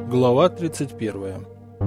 Глава 31.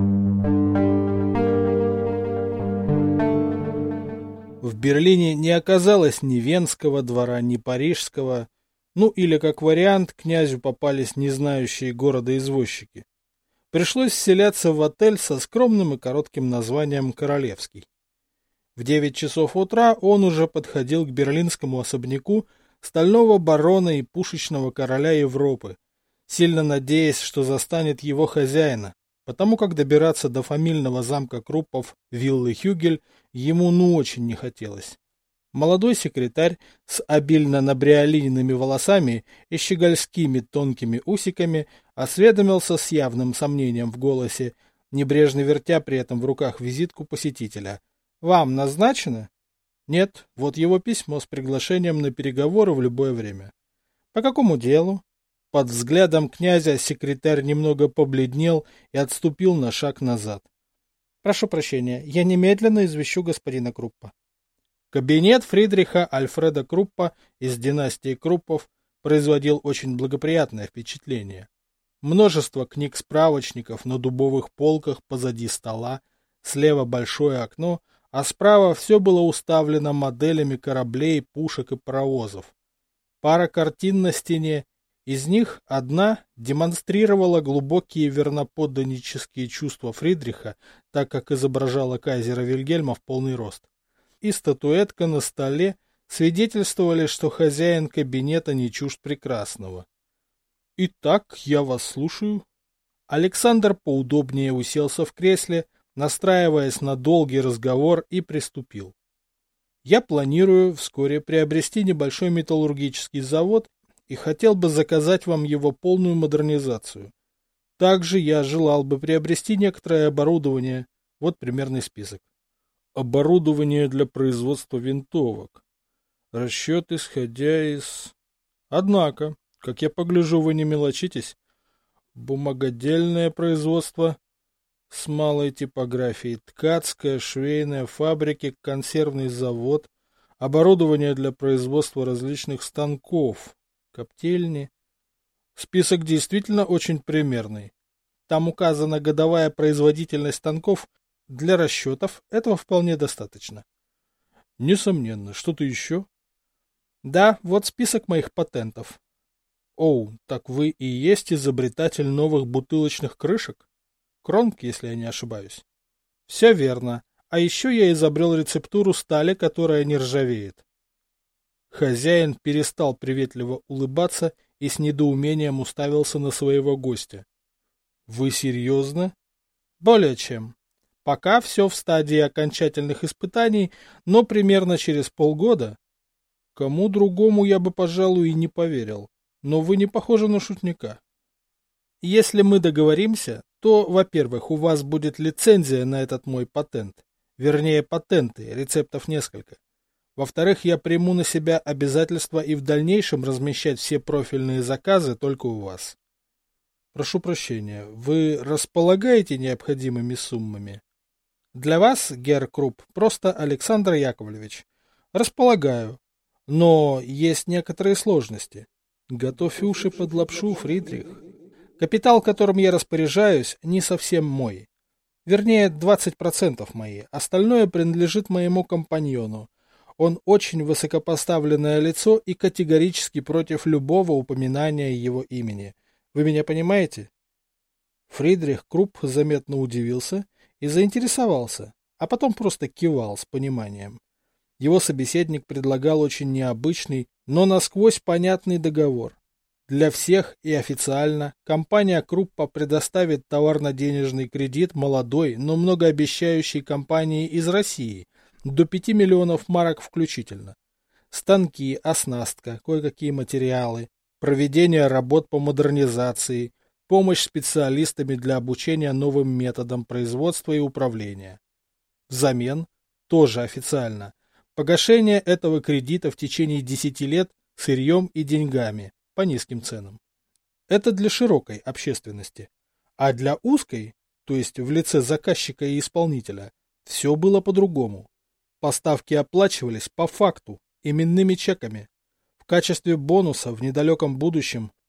В Берлине не оказалось ни Венского двора, ни Парижского, ну или как вариант, князю попались не знающие города извозчики. Пришлось вселяться в отель со скромным и коротким названием «Королевский». В 9 часов утра он уже подходил к берлинскому особняку стального барона и пушечного короля Европы, сильно надеясь, что застанет его хозяина, потому как добираться до фамильного замка Круппов виллы Хюгель ему очень не хотелось. Молодой секретарь с обильно набриолиненными волосами и щегольскими тонкими усиками осведомился с явным сомнением в голосе, небрежно вертя при этом в руках визитку посетителя. «Вам назначено?» «Нет, вот его письмо с приглашением на переговоры в любое время». «По какому делу?» Под взглядом князя секретарь немного побледнел и отступил на шаг назад. «Прошу прощения, я немедленно извещу господина Круппа». Кабинет Фридриха Альфреда Круппа из династии Круппов производил очень благоприятное впечатление. Множество книг-справочников на дубовых полках позади стола, слева большое окно, а справа все было уставлено моделями кораблей, пушек и паровозов. Пара картин на стене. Из них одна демонстрировала глубокие верноподданнические чувства Фридриха, так как изображала кайзера Вильгельма в полный рост. И статуэтка на столе свидетельствовали, что хозяин кабинета не чужд прекрасного. «Итак, я вас слушаю». Александр поудобнее уселся в кресле, настраиваясь на долгий разговор, и приступил. «Я планирую вскоре приобрести небольшой металлургический завод и хотел бы заказать вам его полную модернизацию. Также я желал бы приобрести некоторое оборудование. Вот примерный список. Оборудование для производства винтовок. Расчет, исходя из... Однако, как я погляжу, вы не мелочитесь. Бумагодельное производство с малой типографией, ткацкая, швейная, фабрики, консервный завод, оборудование для производства различных станков, коптильни. Список действительно очень примерный. Там указана годовая производительность станков. Для расчетов этого вполне достаточно. Несомненно. Что-то еще? Да, вот список моих патентов. Оу, так вы и есть изобретатель новых бутылочных крышек? Кронг, если я не ошибаюсь. Все верно. А еще я изобрел рецептуру стали, которая не ржавеет. Хозяин перестал приветливо улыбаться и с недоумением уставился на своего гостя. Вы серьезно? Более чем. Пока все в стадии окончательных испытаний, но примерно через полгода. Кому другому я бы, пожалуй, и не поверил. Но вы не похожи на шутника. Если мы договоримся, то, во-первых, у вас будет лицензия на этот мой патент. Вернее, патенты, рецептов несколько. Во-вторых, я приму на себя обязательство и в дальнейшем размещать все профильные заказы только у вас. Прошу прощения, вы располагаете необходимыми суммами? Для вас, герр Крупп, просто Александр Яковлевич. Располагаю. Но есть некоторые сложности. Готовь уши под лапшу, Фридрих. Капитал, которым я распоряжаюсь, не совсем мой. Вернее, 20% мои. Остальное принадлежит моему компаньону. Он очень высокопоставленное лицо и категорически против любого упоминания его имени. Вы меня понимаете? Фридрих Крупп заметно удивился и заинтересовался, а потом просто кивал с пониманием. Его собеседник предлагал очень необычный, но насквозь понятный договор. Для всех и официально компания Круппа предоставит товарно-денежный кредит молодой, но многообещающей компании из России до 5 миллионов марок включительно. Станки, оснастка, кое-какие материалы, проведение работ по модернизации, помощь специалистами для обучения новым методам производства и управления. Взамен, тоже официально, погашение этого кредита в течение 10 лет сырьем и деньгами по низким ценам. Это для широкой общественности. А для узкой, то есть в лице заказчика и исполнителя, все было по-другому. Поставки оплачивались по факту, именными чеками. В качестве бонуса в недалеком будущем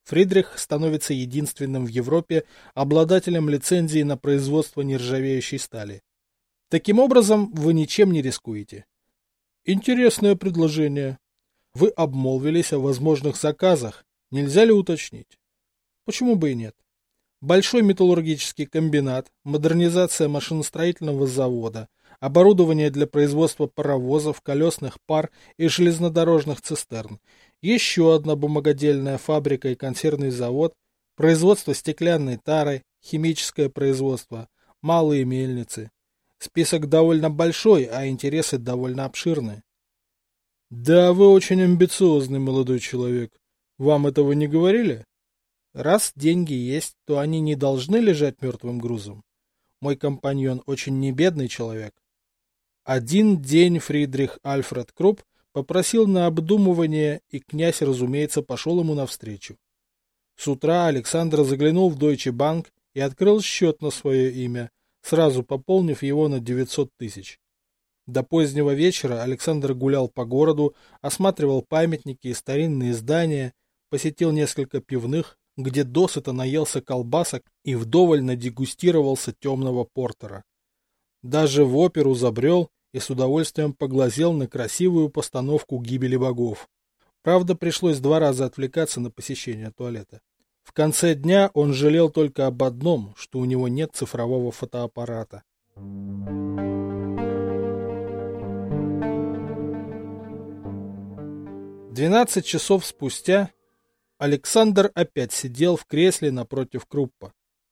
Фридрих становится единственным в Европе обладателем лицензии на производство нержавеющей стали. Таким образом, вы ничем не рискуете. Интересное предложение. Вы обмолвились о возможных заказах. Нельзя ли уточнить? Почему бы и нет? Большой металлургический комбинат, модернизация машиностроительного завода, оборудование для производства паровозов, колесных пар и железнодорожных цистерн, еще одна бумагодельная фабрика и консервный завод, производство стеклянной тары, химическое производство, малые мельницы. Список довольно большой, а интересы довольно обширные. Да, вы очень амбициозный молодой человек. Вам этого не говорили? Раз деньги есть, то они не должны лежать мертвым грузом. Мой компаньон очень небедный человек. Один день Фридрих Альфред Крупп попросил на обдумывание, и князь, разумеется, пошел ему навстречу. С утра Александр заглянул в Deutsche Bank и открыл счет на свое имя, сразу пополнив его на 900 тысяч. До позднего вечера Александр гулял по городу, осматривал памятники и старинные здания, посетил несколько пивных, где досыта наелся колбасок и вдоволь надегустировался темного портера. Даже в оперу забрел и с удовольствием поглазел на красивую постановку «Гибели богов». Правда, пришлось 2 раза отвлекаться на посещение туалета. В конце дня он жалел только об одном, что у него нет цифрового фотоаппарата. 12 часов спустя Александр опять сидел в кресле напротив Круппа.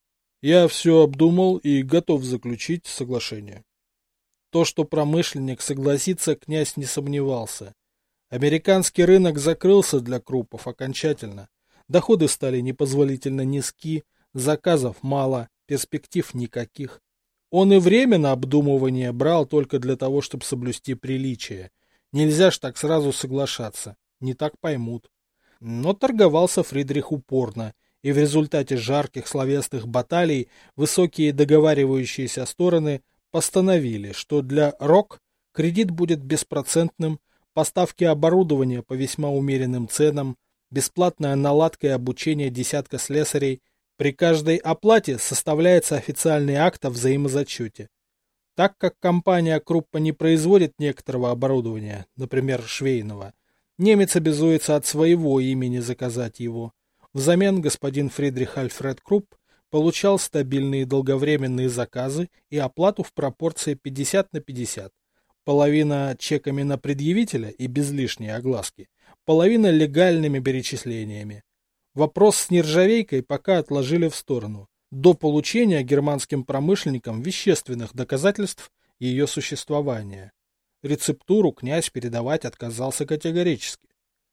Я все обдумал и готов заключить соглашение. То, что промышленник согласится, князь не сомневался. Американский рынок закрылся для Круппов окончательно. Доходы стали непозволительно низки, заказов мало, перспектив никаких. Он и время на обдумывание брал только для того, чтобы соблюсти приличие. Нельзя ж так сразу соглашаться, не так поймут. Но торговался Фридрих упорно, и в результате жарких словесных баталий высокие договаривающиеся стороны постановили, что для РОК кредит будет беспроцентным, поставки оборудования по весьма умеренным ценам, бесплатная наладка и обучение десятка слесарей, при каждой оплате составляется официальный акт о взаимозачете. Так как компания Круппа не производит некоторого оборудования, например, швейного, немец обязуется от своего имени заказать его. Взамен господин Фридрих Альфред Крупп получал стабильные долговременные заказы и оплату в пропорции 50/50. Половина чеками на предъявителя и без лишней огласки, половина легальными перечислениями. Вопрос с нержавейкой пока отложили в сторону, до получения германским промышленникам вещественных доказательств ее существования. Рецептуру князь передавать отказался категорически.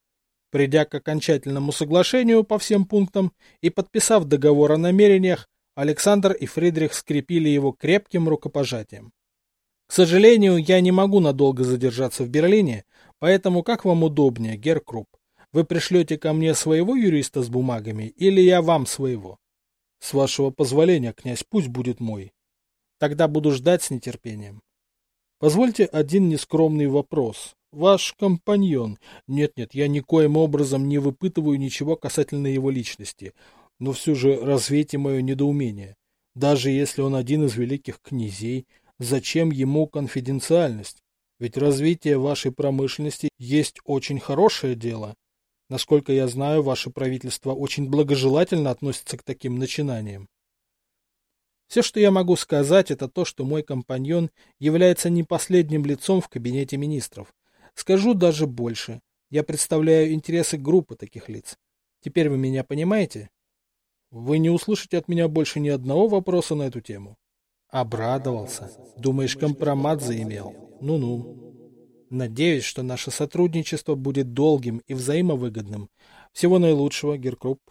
Придя к окончательному соглашению по всем пунктам и подписав договор о намерениях, Александр и Фридрих скрепили его крепким рукопожатием. К сожалению, я не могу надолго задержаться в Берлине, поэтому как вам удобнее, герр Крупп? Вы пришлете ко мне своего юриста с бумагами или я вам своего? С вашего позволения, князь, пусть будет мой. Тогда буду ждать с нетерпением. Позвольте один нескромный вопрос. Ваш компаньон. Нет-нет, я никоим образом не выпытываю ничего касательно его личности, но все же развейте мое недоумение. Даже если он один из великих князей, зачем ему конфиденциальность? Ведь развитие вашей промышленности есть очень хорошее дело. Насколько я знаю, ваше правительство очень благожелательно относится к таким начинаниям. Все, что я могу сказать, это то, что мой компаньон является не последним лицом в кабинете министров. Скажу даже больше. Я представляю интересы группы таких лиц. Теперь вы меня понимаете? Вы не услышите от меня больше ни одного вопроса на эту тему. Обрадовался. Думаешь, компромат заимел? Ну-ну. Надеюсь, что наше сотрудничество будет долгим и взаимовыгодным. Всего наилучшего, герр Крупп.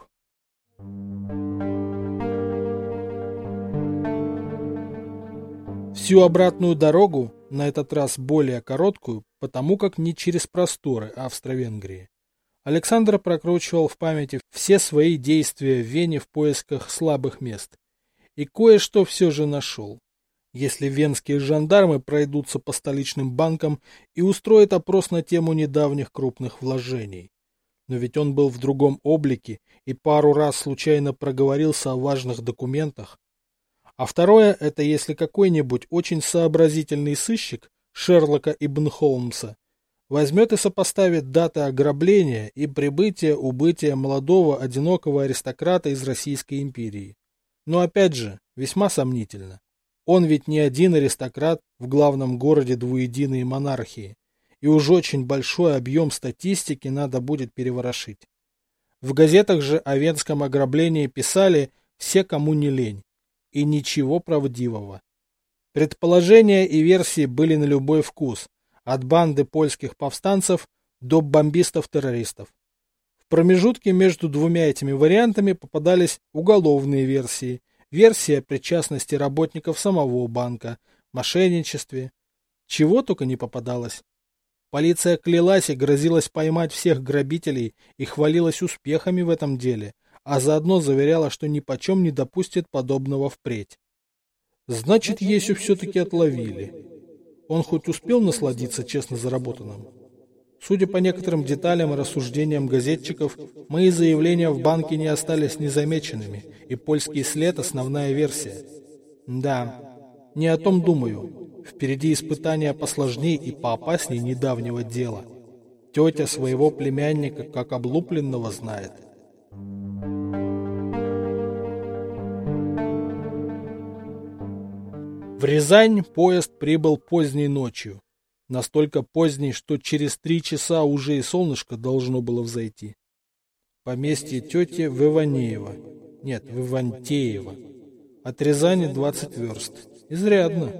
Всю обратную дорогу, на этот раз более короткую, потому как не через просторы Австро-Венгрии, Александр прокручивал в памяти все свои действия в Вене в поисках слабых мест. И кое-что все же нашел. Если венские жандармы пройдутся по столичным банкам и устроят опрос на тему недавних крупных вложений. Но ведь он был в другом облике и пару раз случайно проговорился о важных документах. А второе, это если какой-нибудь очень сообразительный сыщик Шерлока ибн Холмса возьмет и сопоставит даты ограбления и прибытия-убытия молодого одинокого аристократа из Российской империи. Но опять же, весьма сомнительно. Он ведь не один аристократ в главном городе двуединой монархии, и уж очень большой объем статистики надо будет переворошить. В газетах же о венском ограблении писали все, кому не лень, и ничего правдивого. Предположения и версии были на любой вкус, от банды польских повстанцев до бомбистов-террористов. В промежутке между двумя этими вариантами попадались уголовные версии, версия о причастности работников самого банка, мошенничестве. Чего только не попадалось. Полиция клялась и грозилась поймать всех грабителей и хвалилась успехами в этом деле, а заодно заверяла, что нипочем не допустит подобного впредь. Значит, Есю все-таки отловили. Он хоть успел насладиться честно заработанным? Судя по некоторым деталям и рассуждениям газетчиков, мои заявления в банке не остались незамеченными, и польский след – основная версия. Да, не о том думаю. Впереди испытания посложней и поопасней недавнего дела. Тетя своего племянника как облупленного знает. В Рязань поезд прибыл поздней ночью. Настолько поздней, что через 3 часа уже и солнышко должно было взойти. Поместье тети в Иванеево. Нет, в Ивантеево. От Рязани 20 верст. Изрядно.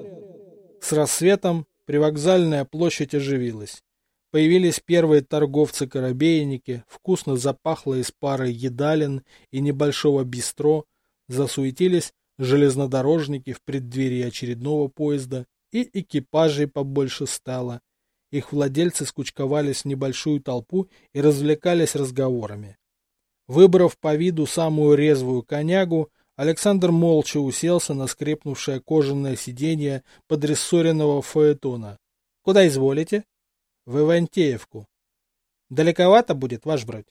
С рассветом привокзальная площадь оживилась. Появились первые торговцы-корабейники, вкусно запахло из пары едалин и небольшого бистро, засуетились железнодорожники в преддверии очередного поезда, и экипажей побольше стало. Их владельцы скучковались в небольшую толпу и развлекались разговорами. Выбрав по виду самую резвую конягу, Александр молча уселся на скрипнувшее кожаное сиденье подрессоренного фаэтона. — Куда изволите? — В Ивантеевку. — Далековато будет, ваш брать?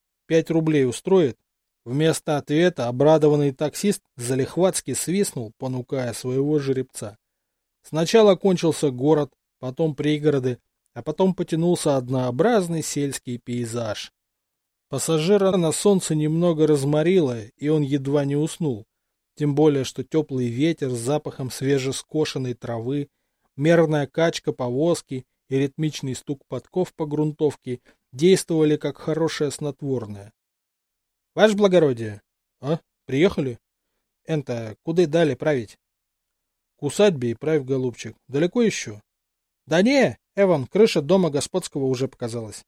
5 рублей устроит? Вместо ответа обрадованный таксист залихватски свистнул, понукая своего жеребца. Сначала кончился город, потом пригороды, а потом потянулся однообразный сельский пейзаж. Пассажира на солнце немного разморило, и он едва не уснул. Тем более, что теплый ветер с запахом свежескошенной травы, мерная качка повозки и ритмичный стук подков по грунтовке действовали как хорошее снотворное. — Ваше благородие! — А? Приехали? — Энто, куда дали править? — К усадьбе и правь, голубчик. Далеко еще? — Да не, Эван, крыша дома господского уже показалась.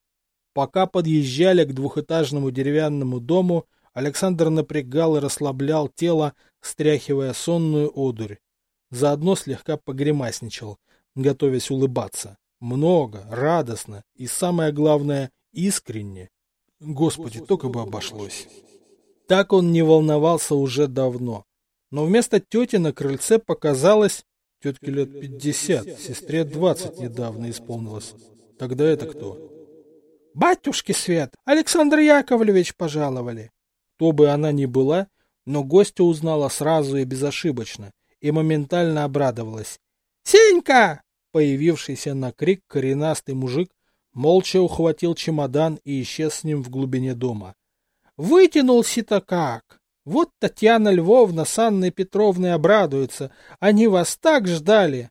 Пока подъезжали к двухэтажному деревянному дому, Александр напрягал и расслаблял тело, стряхивая сонную одурь. Заодно слегка погремасничал, готовясь улыбаться. Много, радостно и, самое главное, искренне. Господи, только бы обошлось. Так он не волновался уже давно. Но вместо тети на крыльце показалось... Тетке лет 50, сестре 20 недавно исполнилось. Тогда это кто? «Батюшки свет! Александр Яковлевич пожаловали!» Кто бы она ни была, но гостя узнала сразу и безошибочно, и моментально обрадовалась. «Сенька!» Появившийся на крик коренастый мужик молча ухватил чемодан и исчез с ним в глубине дома. «Вытянулся-то как! Вот Татьяна Львовна с Анной Петровной обрадуются, они вас так ждали!»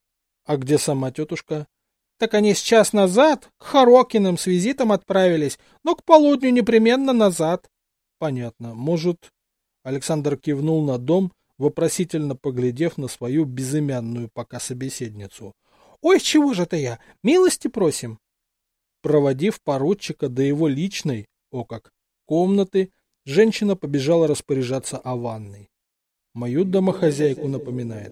«А где сама тетушка?» «Так они с час назад к Хорокиным с визитом отправились, но к полудню непременно назад». «Понятно. Может...» Александр кивнул на дом, вопросительно поглядев на свою безымянную пока собеседницу. «Ой, чего же это я? Милости просим!» Проводив поручика до его личной, комнаты, женщина побежала распоряжаться о ванной. Мою домохозяйку напоминает.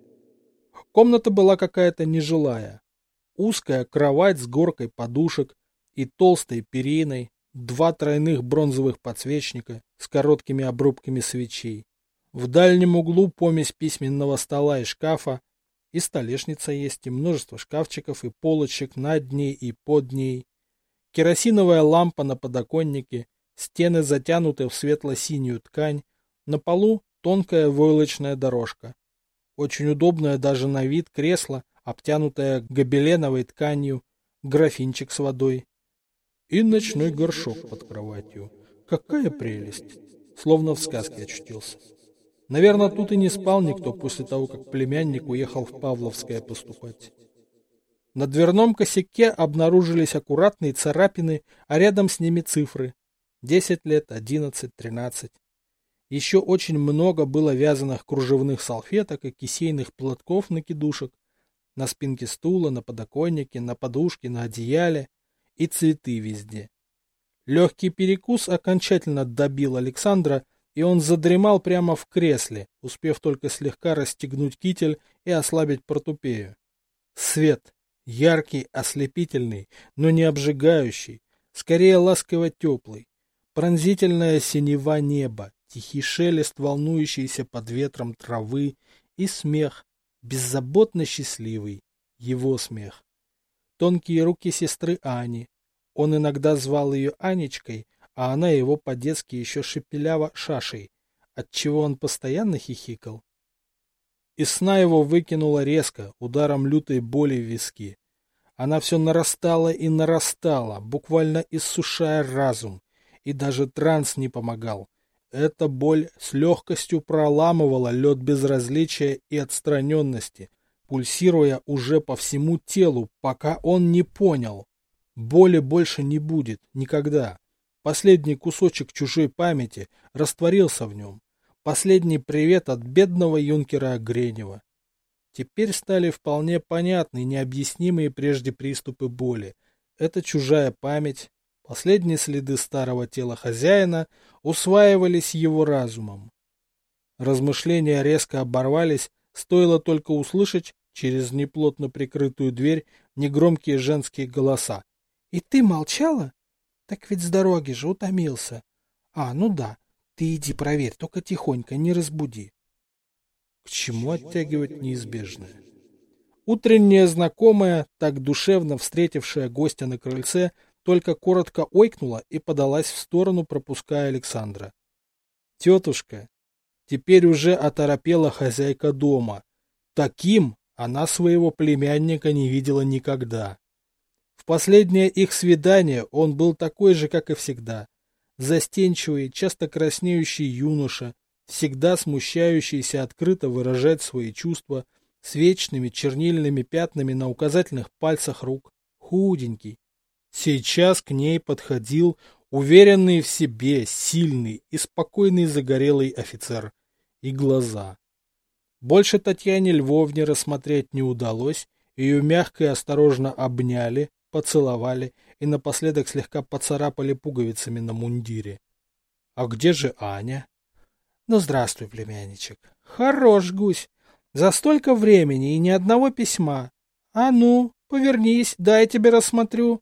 Комната была какая-то нежилая. Узкая кровать с горкой подушек и толстой периной, 2 тройных бронзовых подсвечника с короткими обрубками свечей. В дальнем углу помесь письменного стола и шкафа, и столешница есть, и множество шкафчиков и полочек над ней и под ней. Керосиновая лампа на подоконнике, стены затянуты в светло-синюю ткань, на полу тонкая войлочная дорожка. Очень удобное даже на вид кресло, обтянутое гобеленовой тканью, графинчик с водой. И ночной горшок под кроватью. Какая прелесть! Словно в сказке очутился. Наверное, тут и не спал никто после того, как племянник уехал в Павловское поступать. На дверном косяке обнаружились аккуратные царапины, а рядом с ними цифры. 10 лет, 11, 13. Еще очень много было вязаных кружевных салфеток и кисейных платков-накидушек. На спинке стула, на подоконнике, на подушке, на одеяле. И цветы везде. Легкий перекус окончательно добил Александра, и он задремал прямо в кресле, успев только слегка расстегнуть китель и ослабить портупею. Свет. Яркий, ослепительный, но не обжигающий, скорее ласково-теплый. Пронзительная синева неба, тихий шелест, волнующийся под ветром травы, и смех, беззаботно счастливый, его смех. Тонкие руки сестры Ани. Он иногда звал ее Анечкой, а она его по-детски еще шепелява Шашей, отчего он постоянно хихикал. Из сна его выкинуло резко, ударом лютой боли в виски. Она все нарастала и нарастала, буквально иссушая разум, и даже транс не помогал. Эта боль с легкостью проламывала лед безразличия и отстраненности, пульсируя уже по всему телу, пока он не понял. Боли больше не будет, никогда. Последний кусочек чужой памяти растворился в нем. Последний привет от бедного юнкера Гренева. Теперь стали вполне понятны необъяснимые прежде приступы боли. Это чужая память, последние следы старого тела хозяина усваивались его разумом. Размышления резко оборвались, стоило только услышать через неплотно прикрытую дверь негромкие женские голоса. — И ты молчала? Так ведь с дороги же утомился. Ну да. Ты иди проверь, только тихонько, не разбуди. К чему оттягивать неизбежное? Утренняя знакомая, так душевно встретившая гостя на крыльце, только коротко ойкнула и подалась в сторону, пропуская Александра. Тетушка, теперь уже оторопела хозяйка дома. Таким она своего племянника не видела никогда. В последнее их свидание он был такой же, как и всегда. Застенчивый, часто краснеющий юноша, всегда смущающийся открыто выражать свои чувства, с вечными чернильными пятнами на указательных пальцах рук, худенький. Сейчас к ней подходил уверенный в себе, сильный и спокойный загорелый офицер. И глаза. Больше Татьяне Львовне рассмотреть не удалось, ее мягко и осторожно обняли, поцеловали и напоследок слегка поцарапали пуговицами на мундире. А где же Аня? Ну, здравствуй, племянничек. Хорош гусь. За столько времени и ни одного письма. А ну, повернись, дай я тебе рассмотрю.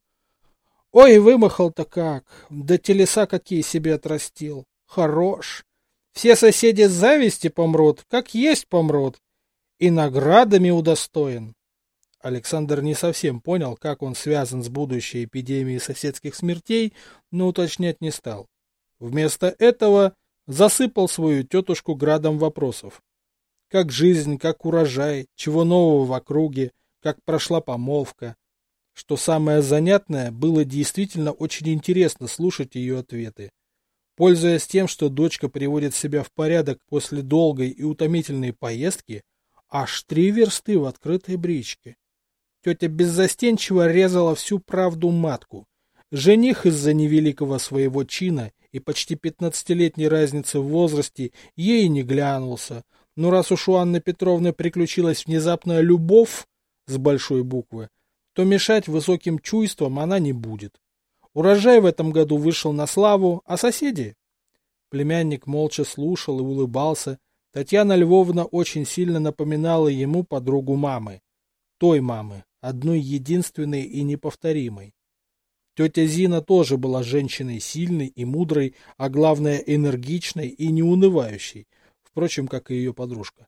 Ой, вымахал-то как. Да телеса какие себе отрастил. Хорош. Все соседи с зависти помрут, как есть помрут. И наградами удостоен. Александр не совсем понял, как он связан с будущей эпидемией соседских смертей, но уточнять не стал. Вместо этого засыпал свою тетушку градом вопросов. Как жизнь, как урожай, чего нового в округе, как прошла помолвка. Что самое занятное, было действительно очень интересно слушать ее ответы. Пользуясь тем, что дочка приводит себя в порядок после долгой и утомительной поездки, аж 3 версты в открытой бричке. Тетя беззастенчиво резала всю правду матку. Жених из-за невеликого своего чина и почти 15-летней разницы в возрасте ей не глянулся. Но раз уж у Анны Петровны приключилась внезапная любовь с большой буквы, то мешать высоким чувствам она не будет. Урожай в этом году вышел на славу, а соседи? Племянник молча слушал и улыбался. Татьяна Львовна очень сильно напоминала ему подругу мамы. Той мамы, одной единственной и неповторимой. Тетя Зина тоже была женщиной сильной и мудрой, а главное энергичной и неунывающей, впрочем, как и ее подружка.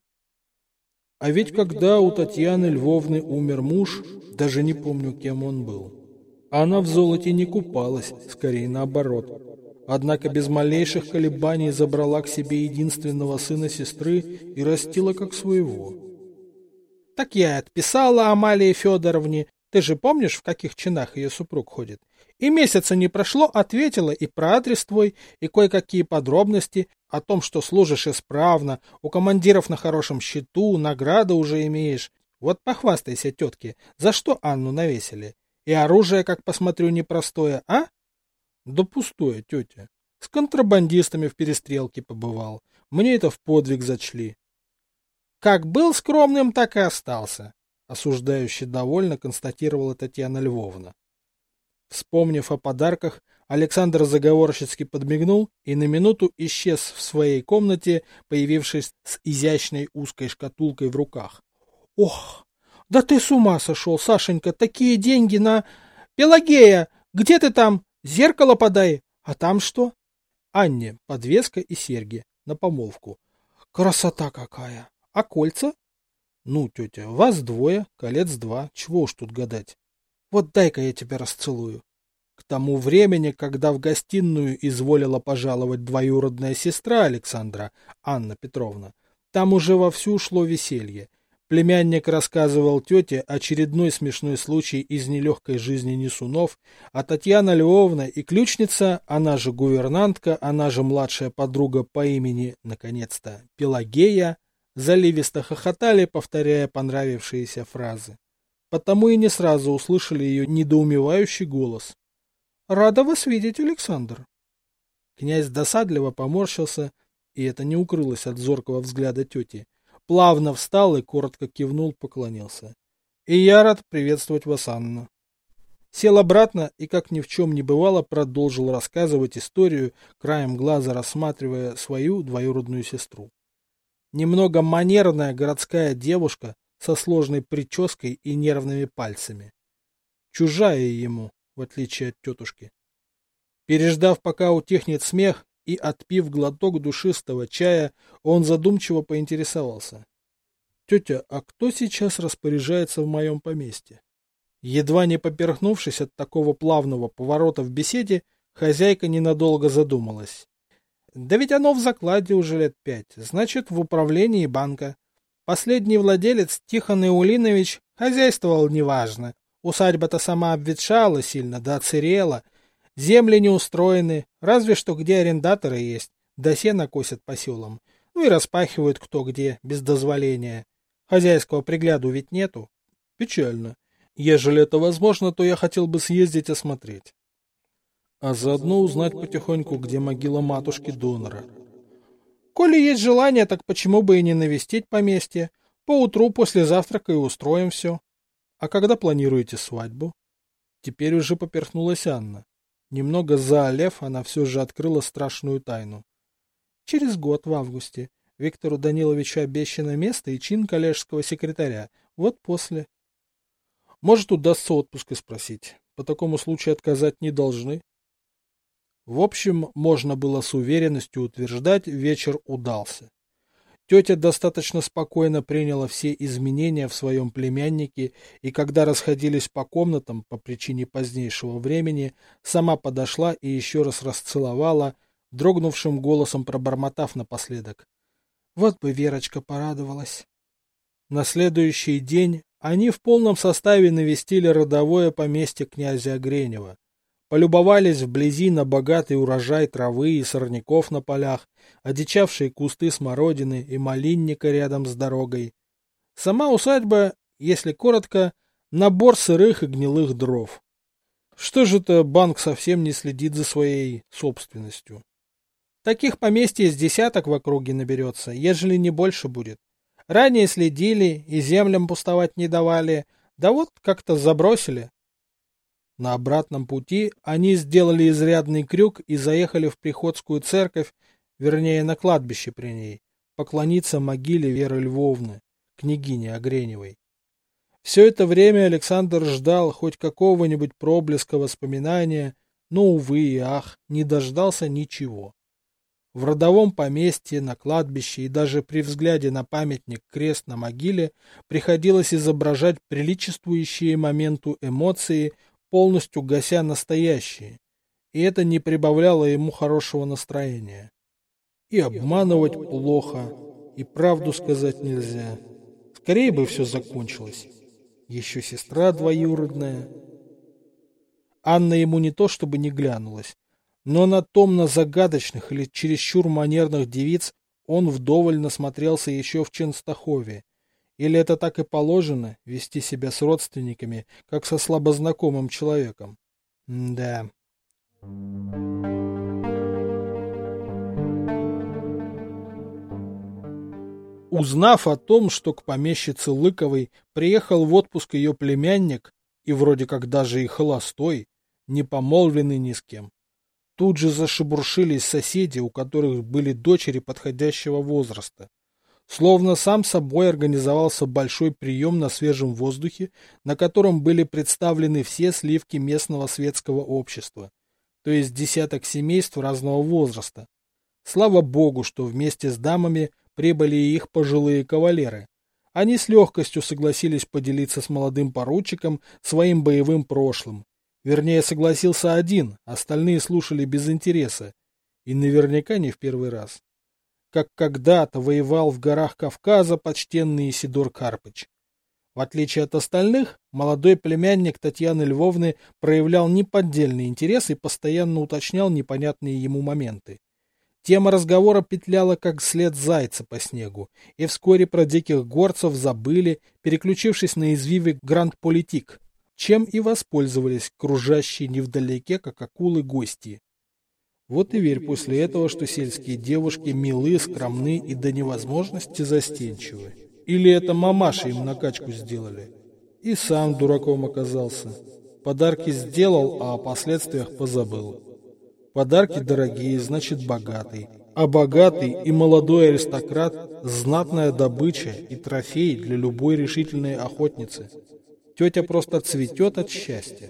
А ведь когда у Татьяны Львовны умер муж, даже не помню, кем он был. Она в золоте не купалась, скорее наоборот. Однако без малейших колебаний забрала к себе единственного сына сестры и растила как своего. Так я и отписала Амалии Федоровне. Ты же помнишь, в каких чинах ее супруг ходит? И месяца не прошло, ответила и про адрес твой, и кое-какие подробности о том, что служишь исправно, у командиров на хорошем счету, награды уже имеешь. Вот похвастайся, тетке, за что Анну навесили? И оружие, как посмотрю, непростое, а? Да пустое, тетя. С контрабандистами в перестрелке побывал. Мне это в подвиг зачли. Как был скромным, так и остался, осуждающе довольно констатировала Татьяна Львовна. Вспомнив о подарках, Александр заговорщицки подмигнул и на минуту исчез в своей комнате, появившись с изящной узкой шкатулкой в руках. — Ох, да ты с ума сошел, Сашенька, такие деньги на... Пелагея, где ты там? Зеркало подай. А там что? Анне подвеска и серьги на помолвку. Красота какая! А кольца? Ну, тетя, вас двое, колец 2, чего уж тут гадать. Вот дай-ка я тебя расцелую. К тому времени, когда в гостиную изволила пожаловать двоюродная сестра Александра, Анна Петровна, там уже вовсю шло веселье. Племянник рассказывал тете очередной смешной случай из нелегкой жизни Несунов, а Татьяна Львовна и ключница, она же гувернантка, она же младшая подруга по имени, наконец-то, Пелагея, заливисто хохотали, повторяя понравившиеся фразы. Потому и не сразу услышали ее недоумевающий голос. — Рада вас видеть, Александр. Князь досадливо поморщился, и это не укрылось от зоркого взгляда тети. Плавно встал и коротко кивнул, поклонился. — И я рад приветствовать вас, Анна. Сел обратно и, как ни в чем не бывало, продолжил рассказывать историю, краем глаза рассматривая свою двоюродную сестру. Немного манерная городская девушка со сложной прической и нервными пальцами. Чужая ему, в отличие от тетушки. Переждав, пока утихнет смех, и отпив глоток душистого чая, он задумчиво поинтересовался. — Тетя, а кто сейчас распоряжается в моем поместье? Едва не поперхнувшись от такого плавного поворота в беседе, хозяйка ненадолго задумалась. Да ведь оно в закладе уже лет 5, значит, в управлении банка. Последний владелец, Тихон Иулинович, хозяйствовал неважно. Усадьба-то сама обветшала сильно, да оцерела. Земли не устроены, разве что где арендаторы есть, да сено косят по селам. Ну и распахивают кто где, без дозволения. Хозяйского пригляду ведь нету. Печально. Ежели это возможно, то я хотел бы съездить осмотреть. А заодно узнать потихоньку, где могила матушки-донора. Коли есть желание, так почему бы и не навестить поместье? Поутру после завтрака и устроим все. А когда планируете свадьбу? Теперь уже поперхнулась Анна. Немного заолев, она все же открыла страшную тайну. Через год, в августе, Виктору Даниловичу обещано место и чин коллежского секретаря. Вот после. Может, удастся отпуск спросить. По такому случаю отказать не должны. В общем, можно было с уверенностью утверждать, вечер удался. Тетя достаточно спокойно приняла все изменения в своем племяннике, и когда расходились по комнатам по причине позднейшего времени, сама подошла и еще раз расцеловала, дрогнувшим голосом пробормотав напоследок. Вот бы Верочка порадовалась. На следующий день они в полном составе навестили родовое поместье князя Огренева. Полюбовались вблизи на богатый урожай травы и сорняков на полях, одичавшие кусты смородины и малинника рядом с дорогой. Сама усадьба, если коротко, набор сырых и гнилых дров. Что же это банк совсем не следит за своей собственностью? Таких поместьй с десяток в округе наберется, ежели не больше будет. Ранее следили и землям пустовать не давали, да вот как-то забросили. На обратном пути они сделали изрядный крюк и заехали в приходскую церковь, вернее, на кладбище при ней, поклониться могиле Веры Львовны, княгини Огреневой. Все это время Александр ждал хоть какого-нибудь проблеска воспоминания, но, увы и ах, не дождался ничего. В родовом поместье, на кладбище и даже при взгляде на памятник крест на могиле приходилось изображать приличествующие моменту эмоции, полностью гася настоящие, и это не прибавляло ему хорошего настроения. И обманывать плохо, и правду сказать нельзя. Скорее бы все закончилось. Еще сестра двоюродная. Анна ему не то чтобы не глянулась, но на томно-загадочных или чересчур манерных девиц он вдоволь насмотрелся еще в Ченстахове. Или это так и положено, вести себя с родственниками, как со слабознакомым человеком? Да. Узнав о том, что к помещице Лыковой приехал в отпуск ее племянник, и вроде как даже и холостой, не помолвленный ни с кем, тут же зашебуршились соседи, у которых были дочери подходящего возраста. Словно сам собой организовался большой прием на свежем воздухе, на котором были представлены все сливки местного светского общества, то есть десяток семейств разного возраста. Слава богу, что вместе с дамами прибыли и их пожилые кавалеры. Они с легкостью согласились поделиться с молодым поручиком своим боевым прошлым. Вернее, согласился один, остальные слушали без интереса. И наверняка не в первый раз. Как когда-то воевал в горах Кавказа почтенный Исидор Карпыч. В отличие от остальных, молодой племянник Татьяны Львовны проявлял неподдельный интерес и постоянно уточнял непонятные ему моменты. Тема разговора петляла как след зайца по снегу, и вскоре про диких горцев забыли, переключившись на извивы гранд-политик, чем и воспользовались кружащие невдалеке, как акулы, гости. Вот и верь после этого, что сельские девушки милы, скромны и до невозможности застенчивы. Или это мамаши им накачку сделали. И сам дураком оказался. Подарки сделал, а о последствиях позабыл. Подарки дорогие, значит богатый. А богатый и молодой аристократ – знатная добыча и трофей для любой решительной охотницы. Тетя просто цветет от счастья.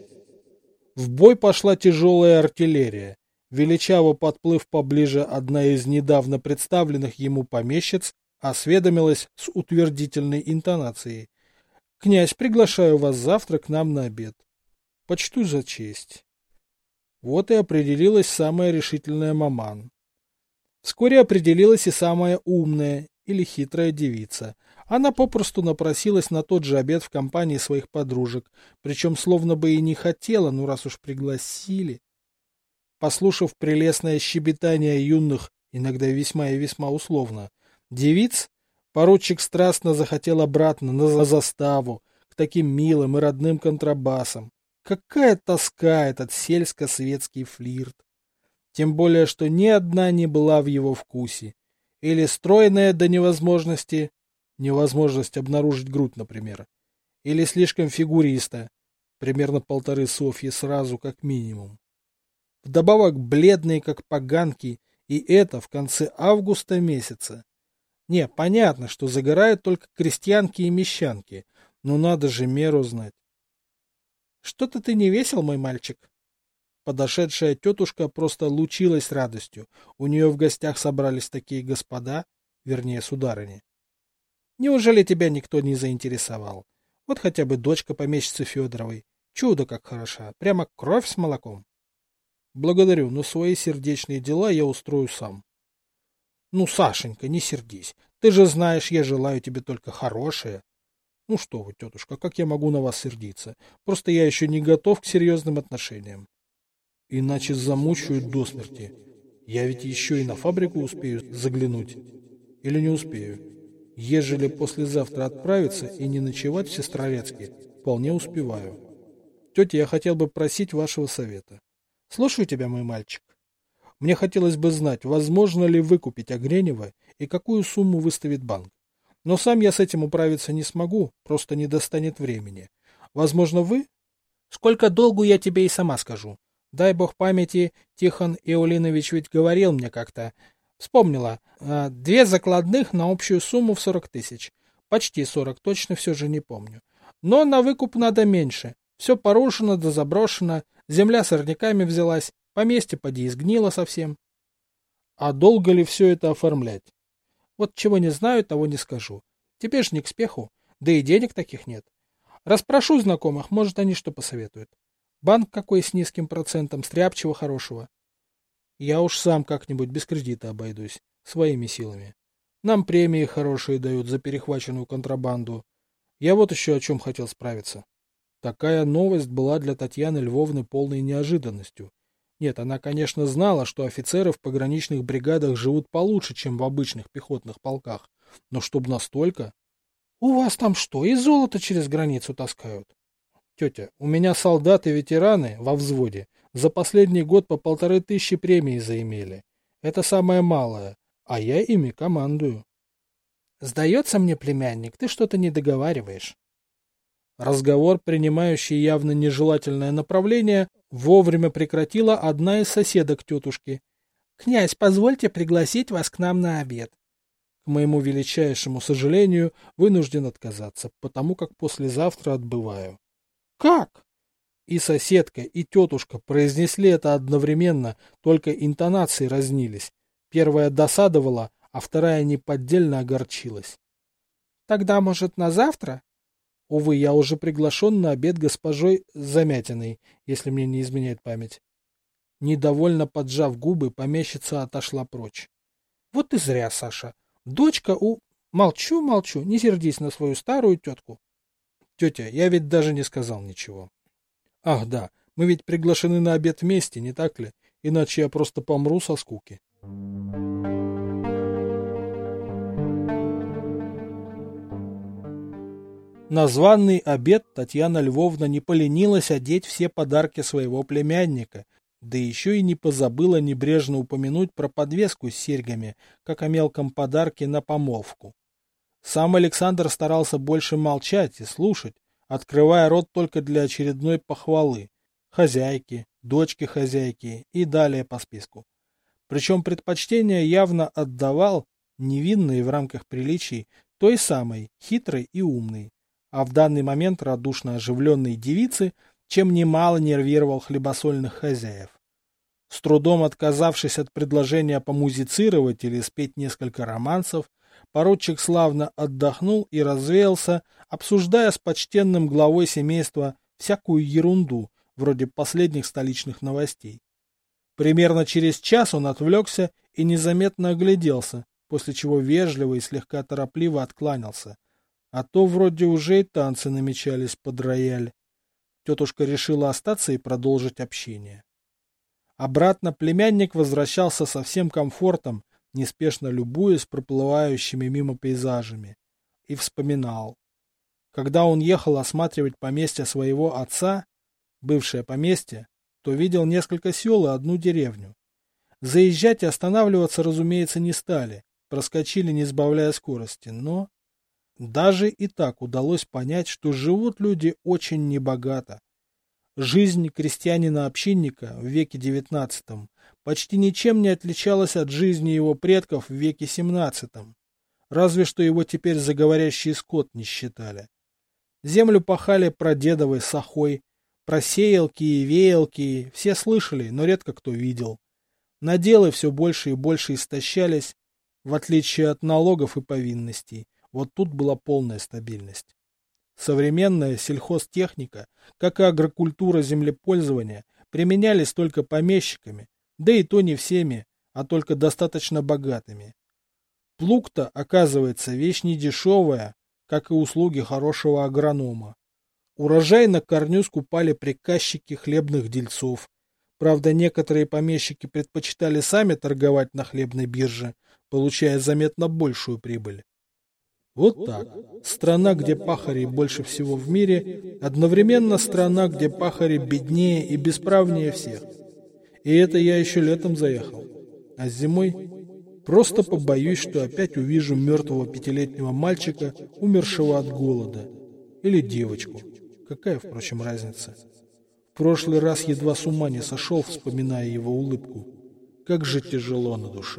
В бой пошла тяжелая артиллерия. Величаво подплыв поближе, одна из недавно представленных ему помещиц осведомилась с утвердительной интонацией. «Князь, приглашаю вас завтра к нам на обед». «Почту за честь». Вот и определилась самая решительная маман. Вскоре определилась и самая умная или хитрая девица. Она попросту напросилась на тот же обед в компании своих подружек, причем словно бы и не хотела, ну раз уж пригласили. Послушав прелестное щебетание юных, иногда весьма и весьма условно, девиц, поручик страстно захотел обратно на заставу, к таким милым и родным контрабасам. Какая тоска этот сельско-светский флирт! Тем более, что ни одна не была в его вкусе. Или стройная до невозможности, невозможность обнаружить грудь, например, или слишком фигуриста, примерно 1,5 Софьи сразу как минимум. Вдобавок бледные, как поганки, и это в конце августа месяца. Не, понятно, что загорают только крестьянки и мещанки, но надо же меру знать. Что-то ты не весел, мой мальчик? Подошедшая тетушка просто лучилась радостью. У нее в гостях собрались такие господа, вернее, сударыни. Неужели тебя никто не заинтересовал? Вот хотя бы дочка помещицы Федоровой. Чудо как хороша, прямо кровь с молоком. Благодарю, но свои сердечные дела я устрою сам. Ну, Сашенька, не сердись. Ты же знаешь, я желаю тебе только хорошее. Ну что вы, тетушка, как я могу на вас сердиться? Просто я еще не готов к серьезным отношениям. Иначе замучают до смерти. Я ведь еще и на фабрику успею заглянуть. Или не успею. Ежели послезавтра отправиться и не ночевать в Сестрорецке, вполне успеваю. Тетя, я хотел бы просить вашего совета. Слушаю тебя, мой мальчик. Мне хотелось бы знать, возможно ли выкупить Огренева и какую сумму выставит банк. Но сам я с этим управиться не смогу, просто не достанет времени. Возможно, вы? Сколько долгу я тебе и сама скажу. Дай бог памяти, Тихон Иолинович ведь говорил мне как-то. Вспомнила. 2 закладных на общую сумму в 40 000. Почти 40, точно все же не помню. Но на выкуп надо меньше. Все порушено да заброшено, земля сорняками взялась, поместье поди изгнило совсем. А долго ли все это оформлять? Вот чего не знаю, того не скажу. Тебе ж не к спеху, да и денег таких нет. Расспрошу знакомых, может, они что посоветуют. Банк какой с низким процентом, стряпчего хорошего. Я уж сам как-нибудь без кредита обойдусь, своими силами. Нам премии хорошие дают за перехваченную контрабанду. Я вот еще о чем хотел справиться. Такая новость была для Татьяны Львовны полной неожиданностью. Нет, она, конечно, знала, что офицеры в пограничных бригадах живут получше, чем в обычных пехотных полках. Но чтоб настолько... У вас там что, и золото через границу таскают? Тетя, у меня солдаты-ветераны во взводе за последний год по 1500 премий заимели. Это самое малое, а я ими командую. Сдается мне, племянник, ты что-то не договариваешь. Разговор, принимающий явно нежелательное направление, вовремя прекратила одна из соседок тетушки. «Князь, позвольте пригласить вас к нам на обед». К моему величайшему сожалению, вынужден отказаться, потому как послезавтра отбываю. «Как?» И соседка, и тетушка произнесли это одновременно, только интонации разнились. Первая досадовала, а вторая неподдельно огорчилась. «Тогда, может, на завтра?» Увы, я уже приглашен на обед госпожой Замятиной, если мне не изменяет память. Недовольно поджав губы, помещица отошла прочь. Вот и зря, Саша. Дочка у... Молчу, молчу, не сердись на свою старую тетку. Тетя, я ведь даже не сказал ничего. Ах, да, мы ведь приглашены на обед вместе, не так ли? Иначе я просто помру со скуки. На званый обед Татьяна Львовна не поленилась одеть все подарки своего племянника, да еще и не позабыла небрежно упомянуть про подвеску с серьгами, как о мелком подарке на помолвку. Сам Александр старался больше молчать и слушать, открывая рот только для очередной похвалы. Хозяйки, дочки хозяйки и далее по списку. Причем предпочтение явно отдавал, невинной в рамках приличий, той самой, хитрой и умной, а в данный момент радушно оживленной девицы, чем немало нервировал хлебосольных хозяев. С трудом отказавшись от предложения помузицировать или спеть несколько романсов, поручик славно отдохнул и развеялся, обсуждая с почтенным главой семейства всякую ерунду, вроде последних столичных новостей. Примерно через час он отвлекся и незаметно огляделся, после чего вежливо и слегка торопливо откланялся. А то вроде уже и танцы намечались под рояль. Тетушка решила остаться и продолжить общение. Обратно племянник возвращался со всем комфортом, неспешно любуясь проплывающими мимо пейзажами. И вспоминал. Когда он ехал осматривать поместье своего отца, бывшее поместье, то видел несколько сел и одну деревню. Заезжать и останавливаться, разумеется, не стали, проскочили, не сбавляя скорости, но... Даже и так удалось понять, что живут люди очень небогато. Жизнь крестьянина-общинника в веке XIX почти ничем не отличалась от жизни его предков в веке XVII, разве что его теперь за говорящий скот не считали. Землю пахали прадедовой сахой, про сеялки и веялки все слышали, но редко кто видел. Наделы все больше и больше истощались, в отличие от налогов и повинностей. Вот тут была полная стабильность. Современная сельхозтехника, как и агрокультура землепользования, применялись только помещиками, да и то не всеми, а только достаточно богатыми. Плуг-то, оказывается, вещь недешевая, как и услуги хорошего агронома. Урожай на корню скупали приказчики хлебных дельцов. Правда, некоторые помещики предпочитали сами торговать на хлебной бирже, получая заметно большую прибыль. Вот так. Страна, где пахарей больше всего в мире, одновременно страна, где пахари беднее и бесправнее всех. И это я еще летом заехал. А зимой просто побоюсь, что опять увижу мертвого 5-летнего мальчика, умершего от голода. Или девочку. Какая, впрочем, разница? В прошлый раз едва с ума не сошел, вспоминая его улыбку. Как же тяжело на душе.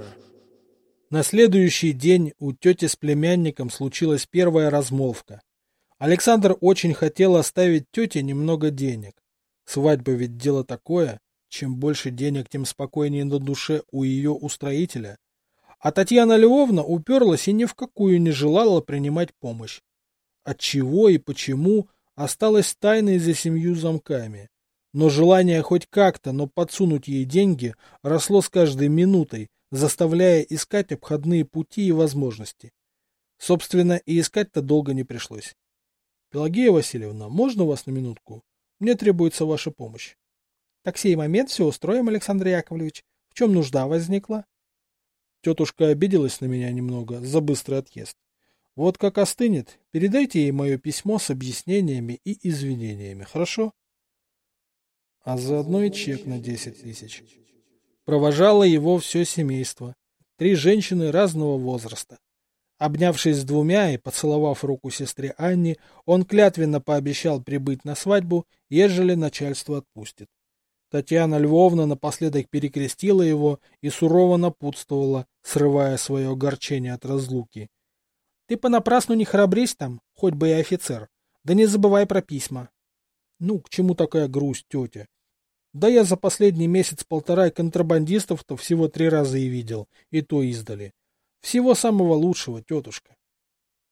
На следующий день у тети с племянником случилась первая размолвка. Александр очень хотел оставить тете немного денег. Свадьба ведь дело такое, чем больше денег, тем спокойнее на душе у ее устроителя. А Татьяна Львовна уперлась и ни в какую не желала принимать помощь. Отчего и почему осталось тайной за 7 замками. Но желание хоть как-то, но подсунуть ей деньги росло с каждой минутой, заставляя искать обходные пути и возможности. Собственно, и искать-то долго не пришлось. Пелагея Васильевна, можно вас на минутку? Мне требуется ваша помощь. Так сей момент все устроим, Александр Яковлевич. В чем нужда возникла? Тетушка обиделась на меня немного за быстрый отъезд. Вот как остынет, передайте ей мое письмо с объяснениями и извинениями, хорошо? А заодно и чек на 10 тысяч. Провожало его все семейство. 3 женщины разного возраста. Обнявшись с двумя и поцеловав руку сестре Анне, он клятвенно пообещал прибыть на свадьбу, ежели начальство отпустит. Татьяна Львовна напоследок перекрестила его и сурово напутствовала, срывая свое огорчение от разлуки. — Ты понапрасну не храбрись там, хоть бы и офицер. Да не забывай про письма. — Ну, к чему такая грусть, тетя? Да я за последний месяц-полтора контрабандистов-то всего 3 раза и видел, и то издали. Всего самого лучшего, тетушка.